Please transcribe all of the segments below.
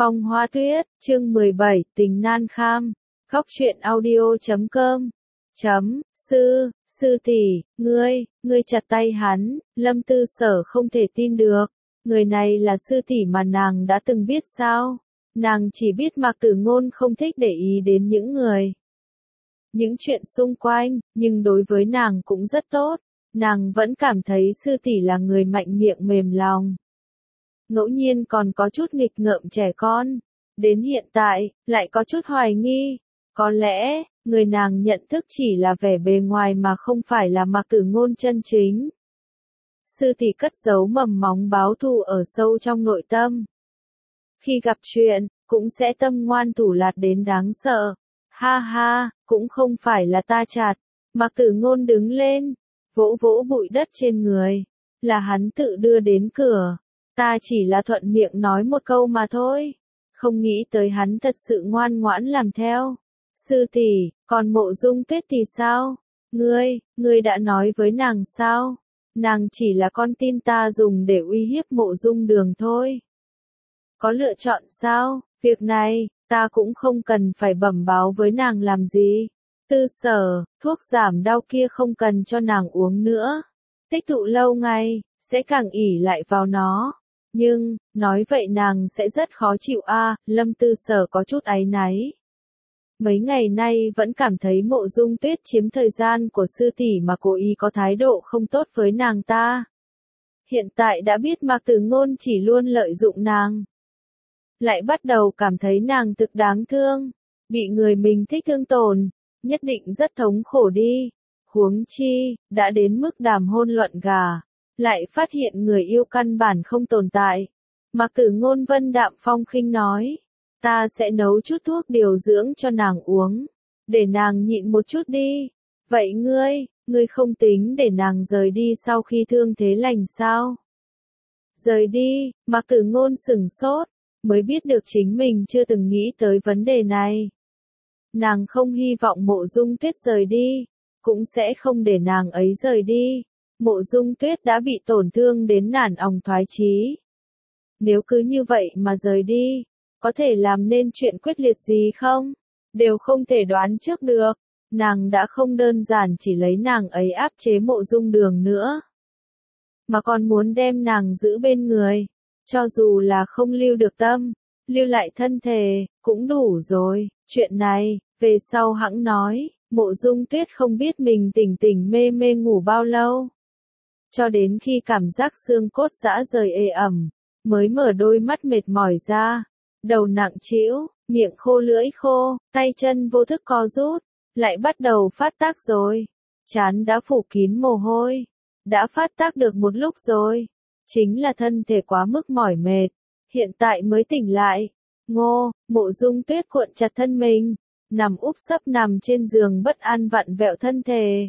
Phong Hoa Tuyết, chương 17, tình nan kham. Góc truyện audio.com. Sư tỷ, ngươi chặt tay hắn. Lâm Tư Sở không thể tin được. Người này là sư tỷ mà nàng đã từng biết sao? Nàng chỉ biết Mạc Tử Ngôn không thích để ý đến những chuyện xung quanh, nhưng đối với nàng cũng rất tốt. Nàng vẫn cảm thấy sư tỷ là người mạnh miệng mềm lòng. Ngẫu nhiên còn có chút nghịch ngợm trẻ con. Đến hiện tại, lại có chút hoài nghi. Có lẽ, người nàng nhận thức chỉ là vẻ bề ngoài mà không phải là Mạc Tử Ngôn chân chính. Sư tỷ cất giấu mầm móng báo thù ở sâu trong nội tâm. Khi gặp chuyện, cũng sẽ tâm ngoan thủ lạt đến đáng sợ. Ha ha, cũng không phải là ta chặt. Mạc Tử Ngôn đứng lên, vỗ vỗ bụi đất trên người. Là hắn tự đưa đến cửa. Ta chỉ là thuận miệng nói một câu mà thôi. Không nghĩ tới hắn thật sự ngoan ngoãn làm theo. Sư tỷ, còn Mộ Dung Tuyết thì sao? Ngươi đã nói với nàng sao? Nàng chỉ là con tin ta dùng để uy hiếp Mộ Dung Đường thôi. Có lựa chọn sao? Việc này, ta cũng không cần phải bẩm báo với nàng làm gì. Tư Sở, thuốc giảm đau kia không cần cho nàng uống nữa. Tích tụ lâu ngày, sẽ càng ỷ lại vào nó. Nhưng, nói vậy nàng sẽ rất khó chịu a. Lâm Tư Sở có chút áy náy. Mấy ngày nay vẫn cảm thấy Mộ Dung Tuyết chiếm thời gian của sư tỷ mà cố ý có thái độ không tốt với nàng ta. Hiện tại đã biết Mạc Tử Ngôn chỉ luôn lợi dụng nàng. Lại bắt đầu cảm thấy nàng thực đáng thương. Bị người mình thích thương tổn, nhất định rất thống khổ đi. Huống chi, đã đến mức đàm hôn luận gà. Lại phát hiện người yêu căn bản không tồn tại. Mạc Tử Ngôn vân đạm phong khinh nói. Ta sẽ nấu chút thuốc điều dưỡng cho nàng uống. Để nàng nhịn một chút đi. Vậy ngươi không tính để nàng rời đi sau khi thương thế lành sao? Rời đi, Mạc Tử Ngôn sửng sốt. Mới biết được chính mình chưa từng nghĩ tới vấn đề này. Nàng không hy vọng Mộ Dung Tuyết rời đi. Cũng sẽ không để nàng ấy rời đi. Mộ Dung Tuyết đã bị tổn thương đến nản òng thoái chí. Nếu cứ như vậy mà rời đi, có thể làm nên chuyện quyết liệt gì không? Đều không thể đoán trước được. Nàng đã không đơn giản chỉ lấy nàng ấy áp chế Mộ Dung Đường nữa. Mà còn muốn đem nàng giữ bên người. Cho dù là không lưu được tâm, lưu lại thân thể, cũng đủ rồi. Chuyện này, về sau hẵng nói. Mộ Dung Tuyết không biết mình tỉnh mê mê ngủ bao lâu. Cho đến khi cảm giác xương cốt rã rời ê ẩm, mới mở đôi mắt mệt mỏi ra. Đầu nặng trĩu, miệng khô lưỡi khô, tay chân vô thức co rút, lại bắt đầu phát tác rồi. Trán đã phủ kín mồ hôi, đã phát tác được một lúc rồi. Chính là thân thể quá mức mỏi mệt, hiện tại mới tỉnh lại. Mộ Dung Tuyết cuộn chặt thân mình, nằm úp sấp nằm trên giường bất an vặn vẹo thân thể.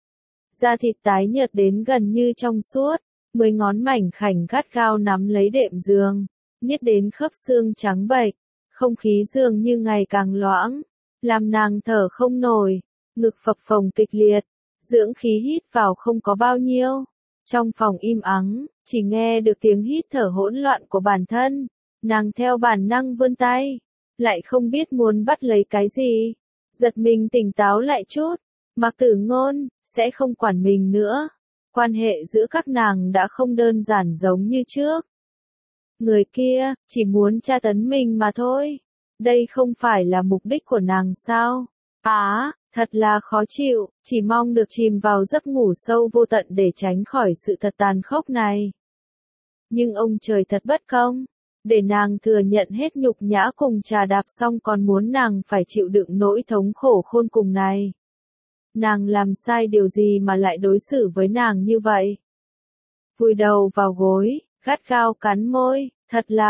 Da thịt tái nhợt đến gần như trong suốt, 10 ngón mảnh khảnh gắt gao nắm lấy đệm giường, niết đến khớp xương trắng bệch, không khí dường như ngày càng loãng, làm nàng thở không nổi, ngực phập phồng kịch liệt, dưỡng khí hít vào không có bao nhiêu. Trong phòng im ắng, chỉ nghe được tiếng hít thở hỗn loạn của bản thân, nàng theo bản năng vươn tay, lại không biết muốn bắt lấy cái gì, giật mình tỉnh táo lại chút. Mạc Tử Ngôn sẽ không quản mình nữa. Quan hệ giữa các nàng đã không đơn giản giống như trước. Người kia chỉ muốn tra tấn mình mà thôi. Đây không phải là mục đích của nàng sao? Thật là khó chịu, chỉ mong được chìm vào giấc ngủ sâu vô tận để tránh khỏi sự thật tàn khốc này. Nhưng ông trời thật bất công, để nàng thừa nhận hết nhục nhã cùng trà đạp xong còn muốn nàng phải chịu đựng nỗi thống khổ khôn cùng này. Nàng làm sai điều gì mà lại đối xử với nàng như vậy? Vùi đầu vào gối, gắt gao cắn môi, thật là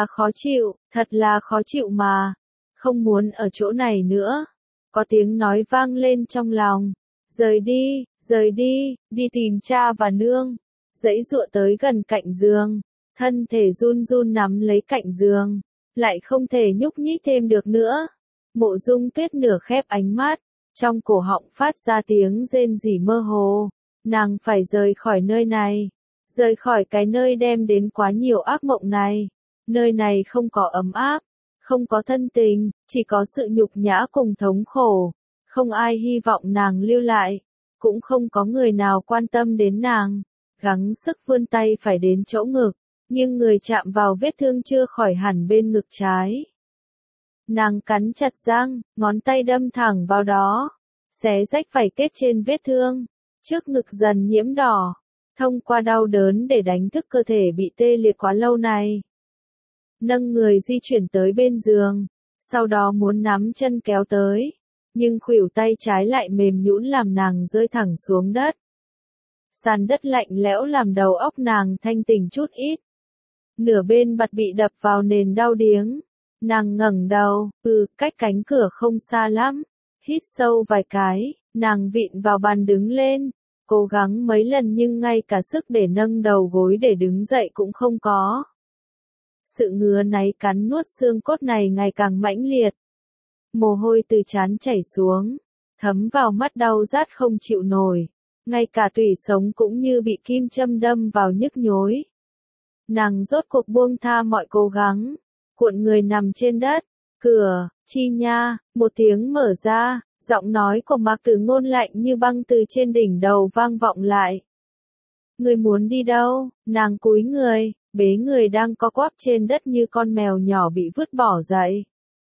khó chịu mà. Không muốn ở chỗ này nữa. Có tiếng nói vang lên trong lòng. Rời đi, đi tìm cha và nương. Giãy giụa tới gần cạnh giường. Thân thể run run nắm lấy cạnh giường. Lại không thể nhúc nhích thêm được nữa. Mộ Dung Tuyết nửa khép ánh mắt. Trong cổ họng phát ra tiếng rên rỉ mơ hồ. Nàng phải rời khỏi nơi này. Rời khỏi cái nơi đem đến quá nhiều ác mộng này. Nơi này không có ấm áp. Không có thân tình, chỉ có sự nhục nhã cùng thống khổ. Không ai hy vọng nàng lưu lại, cũng không có người nào quan tâm đến nàng. Gắng sức vươn tay phải đến chỗ ngực, nhưng người chạm vào vết thương chưa khỏi hẳn bên ngực trái. Nàng cắn chặt răng, ngón tay đâm thẳng vào đó, xé rách vảy kết trên vết thương, trước ngực dần nhiễm đỏ, thông qua đau đớn để đánh thức cơ thể bị tê liệt quá lâu này. Nâng người di chuyển tới bên giường, sau đó muốn nắm chân kéo tới, nhưng khuỷu tay trái lại mềm nhũn làm nàng rơi thẳng xuống đất. Sàn đất lạnh lẽo làm đầu óc nàng thanh tỉnh chút ít. Nửa bên mặt bị đập vào nền đau điếng. Nàng ngẩng đầu, cách cánh cửa không xa lắm. Hít sâu vài cái, nàng vịn vào bàn đứng lên. Cố gắng mấy lần nhưng ngay cả sức để nâng đầu gối để đứng dậy cũng không có. Sự ngứa náy cắn nuốt xương cốt này ngày càng mãnh liệt. Mồ hôi từ trán chảy xuống, thấm vào mắt đau rát không chịu nổi. Ngay cả tủy sống cũng như bị kim châm đâm vào nhức nhối. Nàng rốt cuộc buông tha mọi cố gắng, cuộn người nằm trên đất. Cửa, chi nha, một tiếng mở ra, giọng nói của Mạc Tử Ngôn lạnh như băng từ trên đỉnh đầu vang vọng lại. Người muốn đi đâu? Nàng cúi người, bế người đang co quắp trên đất như con mèo nhỏ bị vứt bỏ dậy.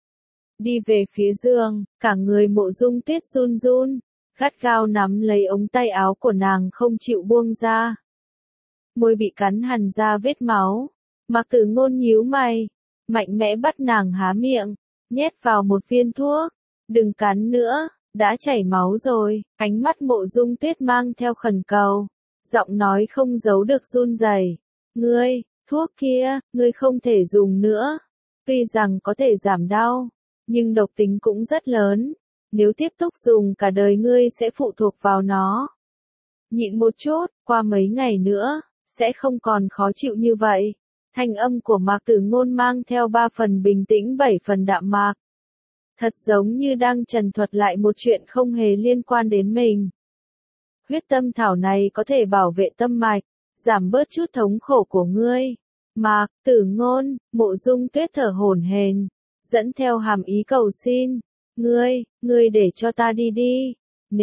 Đi về phía giường, cả người Mộ Dung Tuyết run run, gắt gao nắm lấy ống tay áo của nàng không chịu buông ra. Môi bị cắn hằn ra vết máu. Mạc Tử Ngôn nhíu mày, mạnh mẽ bắt nàng há miệng, nhét vào một viên thuốc. Đừng cắn nữa, đã chảy máu rồi. Ánh mắt Mộ Dung Tuyết mang theo khẩn cầu, giọng nói không giấu được run rẩy. Thuốc kia, ngươi không thể dùng nữa. Tuy rằng có thể giảm đau, nhưng độc tính cũng rất lớn. Nếu tiếp tục dùng cả đời ngươi sẽ phụ thuộc vào nó. Nhịn một chút, qua mấy ngày nữa, sẽ không còn khó chịu như vậy. Thanh âm của Mạc Tử Ngôn mang theo 3 phần bình tĩnh 7 phần đạm mạc. Thật giống như đang trần thuật lại một chuyện không hề liên quan đến mình. Huyết tâm thảo này có thể bảo vệ tâm mạch, giảm bớt chút thống khổ của ngươi. Mạc Tử Ngôn, Mộ Dung Tuyết thở hổn hển, dẫn theo hàm ý cầu xin. Ngươi để cho ta đi đi.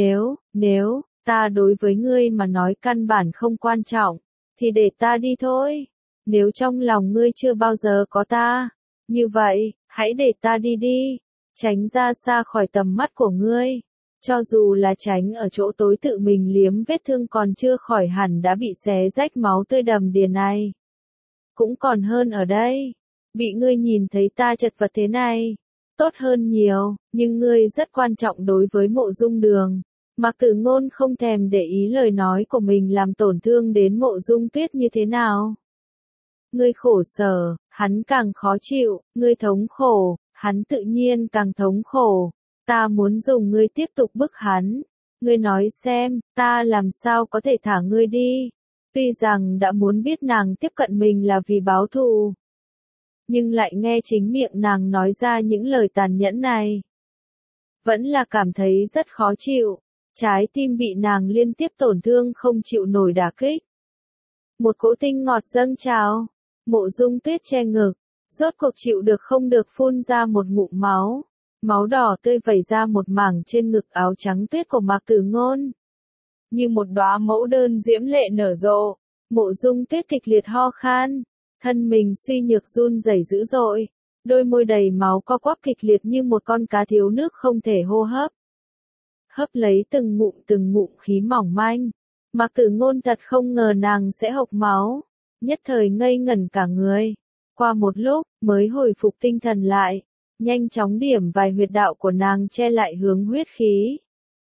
Nếu, ta đối với ngươi mà nói căn bản không quan trọng, thì để ta đi thôi. Nếu trong lòng ngươi chưa bao giờ có ta, như vậy, hãy để ta đi đi. Tránh ra xa khỏi tầm mắt của ngươi. Cho dù là tránh ở chỗ tối tự mình liếm vết thương còn chưa khỏi hẳn đã bị xé rách máu tươi đầm đìa này. Cũng còn hơn ở đây. Bị ngươi nhìn thấy ta chật vật thế này. Tốt hơn nhiều, nhưng ngươi rất quan trọng đối với Mộ Dung Đường. Mạc Tử Ngôn không thèm để ý lời nói của mình làm tổn thương đến Mộ Dung Tuyết như thế nào. Ngươi khổ sở, hắn càng khó chịu, ngươi thống khổ, hắn tự nhiên càng thống khổ. Ta muốn dùng ngươi tiếp tục bức hắn. Ngươi nói xem, ta làm sao có thể thả ngươi đi. Tuy rằng đã muốn biết nàng tiếp cận mình là vì báo thù, nhưng lại nghe chính miệng nàng nói ra những lời tàn nhẫn này. Vẫn là cảm thấy rất khó chịu. Trái tim bị nàng liên tiếp tổn thương không chịu nổi đả kích. Một cỗ tinh ngọt dâng trào. Mộ Dung Tuyết che ngực, rốt cuộc chịu được không được phun ra một ngụm máu. Máu đỏ tươi vẩy ra một mảng trên ngực áo trắng tuyết của Mạc Tử Ngôn. Như một đóa mẫu đơn diễm lệ nở rộ, Mộ Dung Tuyết kịch liệt ho khan, thân mình suy nhược run rẩy dữ dội, đôi môi đầy máu co quắp kịch liệt như một con cá thiếu nước không thể hô hấp. Hấp lấy từng ngụm khí mỏng manh. Mạc Tử Ngôn thật không ngờ nàng sẽ hộc máu, nhất thời ngây ngẩn cả người. Qua một lúc, mới hồi phục tinh thần lại, nhanh chóng điểm vài huyệt đạo của nàng che lại hướng huyết khí.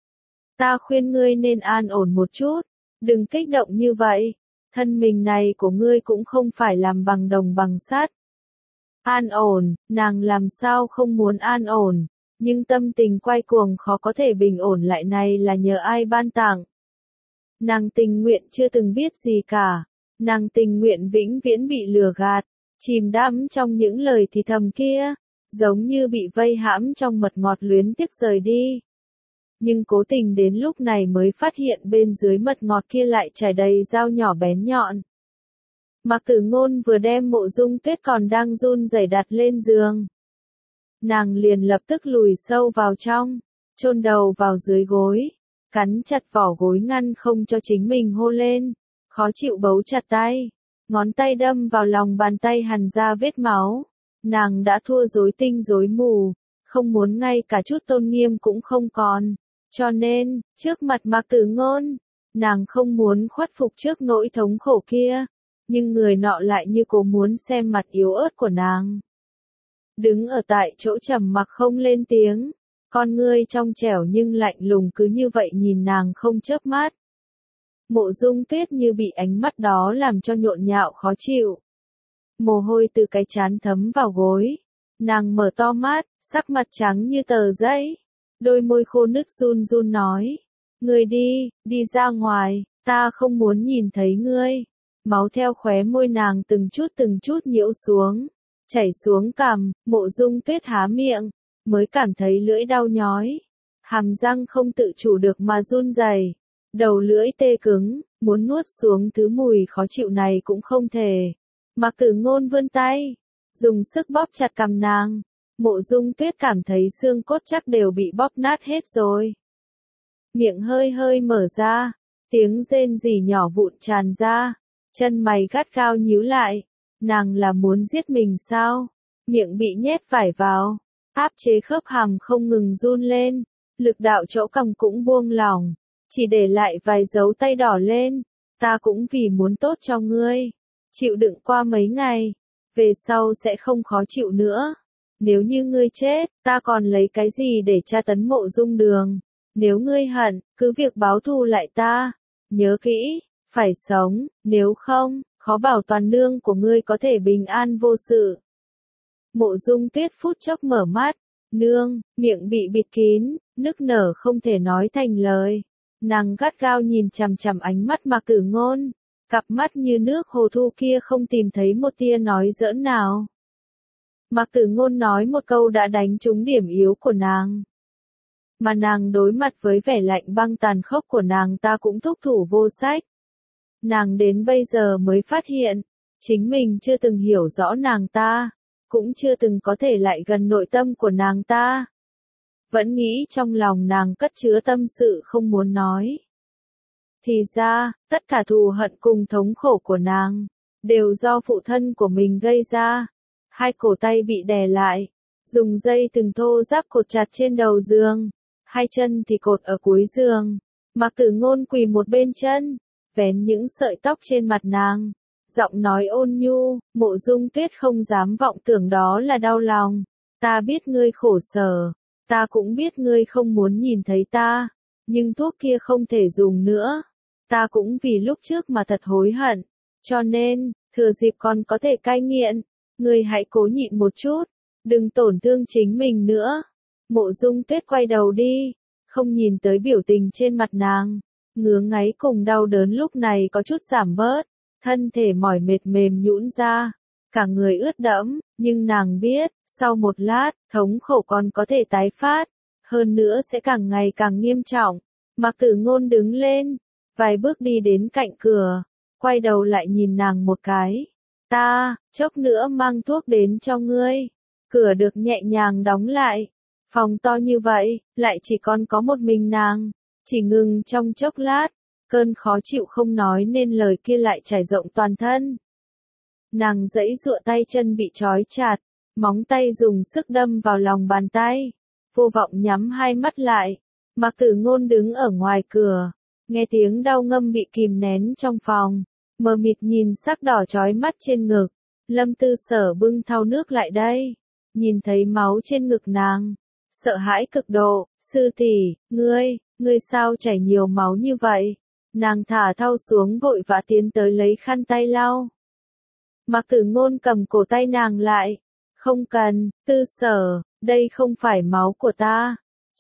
Ta khuyên ngươi nên an ổn một chút, đừng kích động như vậy, thân mình này của ngươi cũng không phải làm bằng đồng bằng sắt. An ổn, nàng làm sao không muốn an ổn, nhưng tâm tình quay cuồng khó có thể bình ổn lại này là nhờ ai ban tặng. Nàng tình nguyện chưa từng biết gì cả, nàng tình nguyện vĩnh viễn bị lừa gạt, chìm đắm trong những lời thì thầm kia, giống như bị vây hãm trong mật ngọt luyến tiếc rời đi. Nhưng cố tình đến lúc này mới phát hiện bên dưới mật ngọt kia lại trải đầy dao nhỏ bén nhọn. Mạc Tử Ngôn vừa đem Mộ Dung Tuyết còn đang run rẩy đặt lên giường. nàng liền lập tức lùi sâu vào trong, chôn đầu vào dưới gối, cắn chặt vỏ gối ngăn không cho chính mình hô lên, khó chịu bấu chặt tay, ngón tay đâm vào lòng bàn tay hằn ra vết máu. Nàng đã thua rối tinh rối mù, không muốn ngay cả chút tôn nghiêm cũng không còn, cho nên, trước mặt Mạc Tử Ngôn, nàng không muốn khuất phục trước nỗi thống khổ kia, nhưng người nọ lại như cố muốn xem mặt yếu ớt của nàng. Đứng ở tại chỗ trầm mặc không lên tiếng, con ngươi trong trẻo nhưng lạnh lùng cứ như vậy nhìn nàng không chớp mắt. Mộ Dung Tuyết như bị ánh mắt đó làm cho nhộn nhạo khó chịu. Mồ hôi từ cái trán thấm vào gối, nàng mở to mắt, sắc mặt trắng như tờ giấy, đôi môi khô nứt run run nói, ngươi đi, đi ra ngoài, ta không muốn nhìn thấy ngươi. Máu theo khóe môi nàng từng chút nhiễu xuống, chảy xuống cằm, Mộ Dung Tuyết há miệng, mới cảm thấy lưỡi đau nhói, hàm răng không tự chủ được mà run rẩy, đầu lưỡi tê cứng, muốn nuốt xuống thứ mùi khó chịu này cũng không thể. Mạc Tử Ngôn vươn tay, dùng sức bóp chặt cằm nàng, Mộ Dung Tuyết cảm thấy xương cốt chắc đều bị bóp nát hết rồi. Miệng hơi hơi mở ra, tiếng rên rỉ nhỏ vụn tràn ra, chân mày gắt gao nhíu lại, nàng là muốn giết mình sao? Miệng bị nhét vải vào, áp chế khớp hàm không ngừng run lên, lực đạo chỗ cằm cũng buông lỏng, chỉ để lại vài dấu tay đỏ lên, ta cũng vì muốn tốt cho ngươi, chịu đựng qua mấy ngày, về sau sẽ không khó chịu nữa. Nếu như ngươi chết, ta còn lấy cái gì để tra tấn Mộ Dung Đường? Nếu ngươi hận, cứ việc báo thù lại ta. Nhớ kỹ, phải sống, nếu không, khó bảo toàn nương của ngươi có thể bình an vô sự. Mộ Dung Tuyết phút chốc mở mắt, nương, miệng bị bịt kín, nức nở không thể nói thành lời. Nàng gắt gao nhìn chằm chằm ánh mắt Mạc Tử Ngôn, cặp mắt như nước hồ thu kia không tìm thấy một tia nói giỡn nào. Mạc Tử Ngôn nói một câu đã đánh trúng điểm yếu của nàng. Mà nàng đối mặt với vẻ lạnh băng tàn khốc của nàng ta cũng thúc thủ vô sách. Nàng đến bây giờ mới phát hiện, chính mình chưa từng hiểu rõ nàng ta, cũng chưa từng có thể lại gần nội tâm của nàng ta. Vẫn nghĩ trong lòng nàng cất chứa tâm sự không muốn nói. Thì ra, tất cả thù hận cùng thống khổ của nàng, đều do phụ thân của mình gây ra. Hai cổ tay bị đè lại, dùng dây từng thô ráp cột chặt trên đầu giường, hai chân thì cột ở cuối giường. Mạc Tử Ngôn quỳ một bên chân, vén những sợi tóc trên mặt nàng, giọng nói ôn nhu, Mộ Dung Tuyết không dám vọng tưởng đó là đau lòng. Ta biết ngươi khổ sở, ta cũng biết ngươi không muốn nhìn thấy ta, nhưng thuốc kia không thể dùng nữa. Ta cũng vì lúc trước mà thật hối hận, cho nên, thừa dịp còn có thể cai nghiện, ngươi hãy cố nhịn một chút, đừng tổn thương chính mình nữa. Mộ Dung Tuyết quay đầu đi, không nhìn tới biểu tình trên mặt nàng, ngứa ngáy cùng đau đớn lúc này có chút giảm bớt, thân thể mỏi mệt mềm nhũn ra, cả người ướt đẫm, nhưng nàng biết, sau một lát, thống khổ còn có thể tái phát, hơn nữa sẽ càng ngày càng nghiêm trọng. Mạc Tử Ngôn đứng lên, vài bước đi đến cạnh cửa, quay đầu lại nhìn nàng một cái. Ta, chốc nữa mang thuốc đến cho ngươi. Cửa được nhẹ nhàng đóng lại. Phòng to như vậy, lại chỉ còn có một mình nàng. Chỉ ngừng trong chốc lát, cơn khó chịu không nói nên lời kia lại trải rộng toàn thân. Nàng giãy giụa tay chân bị trói chặt, móng tay dùng sức đâm vào lòng bàn tay. Vô vọng nhắm hai mắt lại. Mạc Tử Ngôn đứng ở ngoài cửa, nghe tiếng đau ngâm bị kìm nén trong phòng. Mờ mịt nhìn sắc đỏ chói mắt trên ngực, Lâm Tư Sở bưng thau nước lại đây, nhìn thấy máu trên ngực nàng, sợ hãi cực độ, sư tỷ, ngươi sao chảy nhiều máu như vậy? Nàng thả thau xuống vội vã tiến tới lấy khăn tay lau. Mạc Tử Ngôn cầm cổ tay nàng lại, không cần, Tư Sở, đây không phải máu của ta,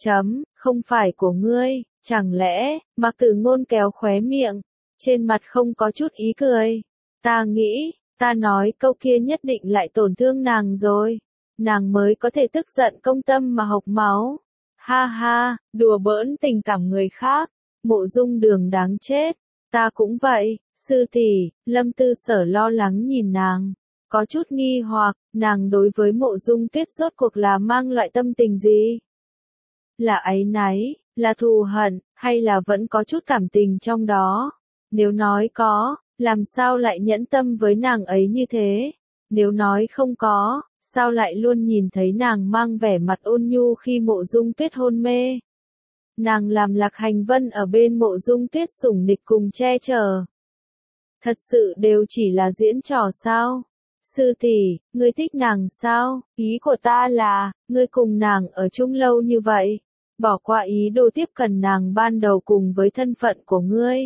không phải của ngươi, chẳng lẽ? Mạc Tử Ngôn kéo khóe miệng. Trên mặt không có chút ý cười. Ta nghĩ, ta nói câu kia nhất định lại tổn thương nàng rồi. Nàng mới có thể tức giận công tâm mà hộc máu. Ha ha, đùa bỡn tình cảm người khác. Mộ Dung Đường đáng chết. Ta cũng vậy, sư tỷ, Lâm Tư Sở lo lắng nhìn nàng. có chút nghi hoặc, nàng đối với Mộ Dung Tuyết rốt cuộc là mang loại tâm tình gì? Là áy náy, là thù hận, hay là vẫn có chút cảm tình trong đó? Nếu nói có, làm sao lại nhẫn tâm với nàng ấy như thế? Nếu nói không có, sao lại luôn nhìn thấy nàng mang vẻ mặt ôn nhu khi Mộ Dung Tuyết hôn mê? Nàng làm Lạc Hành Vân ở bên Mộ Dung Tuyết sủng nịch cùng che chở. Thật sự đều chỉ là diễn trò sao? Sư tỷ, ngươi thích nàng sao? Ý của ta là, ngươi cùng nàng ở chung lâu như vậy, bỏ qua ý đồ tiếp cận nàng ban đầu cùng với thân phận của ngươi.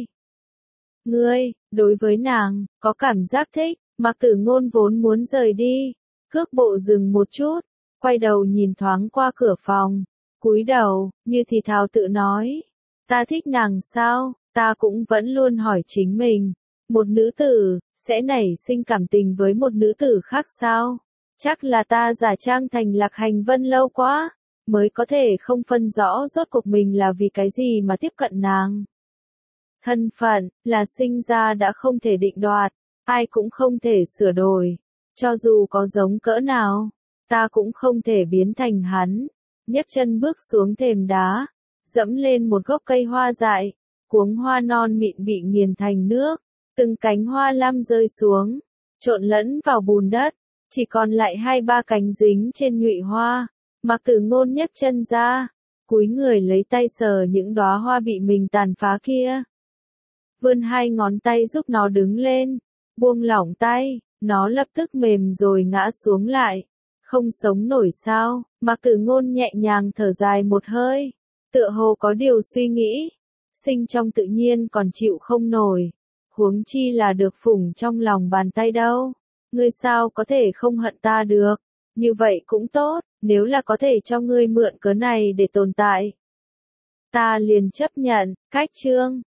Ngươi, đối với nàng, có cảm giác thích, Mạc Tử Ngôn vốn muốn rời đi, cước bộ dừng một chút, quay đầu nhìn thoáng qua cửa phòng, cúi đầu, như thì thào tự nói, ta thích nàng sao? Ta cũng vẫn luôn hỏi chính mình, một nữ tử, sẽ nảy sinh cảm tình với một nữ tử khác sao? Chắc là ta giả trang thành Lạc Hành Vân lâu quá, mới có thể không phân rõ rốt cuộc mình là vì cái gì mà tiếp cận nàng. Thân phận, là sinh ra đã không thể định đoạt, ai cũng không thể sửa đổi, cho dù có giống cỡ nào, ta cũng không thể biến thành hắn. Nhấc chân bước xuống thềm đá, dẫm lên một gốc cây hoa dại, cuống hoa non mịn bị nghiền thành nước, từng cánh hoa lam rơi xuống, trộn lẫn vào bùn đất, chỉ còn lại 2-3 cánh dính trên nhụy hoa. Mạc Tử Ngôn nhấc chân ra, cúi người lấy tay sờ những đóa hoa bị mình tàn phá kia. Vươn 2 ngón tay giúp nó đứng lên, buông lỏng tay, nó lập tức mềm rồi ngã xuống lại. Không sống nổi sao? Mạc Tử Ngôn nhẹ nhàng thở dài một hơi, tựa hồ có điều suy nghĩ. Sinh trong tự nhiên còn chịu không nổi, huống chi là được phủng trong lòng bàn tay đâu. Ngươi sao có thể không hận ta được? Như vậy cũng tốt, nếu là có thể cho ngươi mượn cớ này để tồn tại, ta liền chấp nhận. Cách chương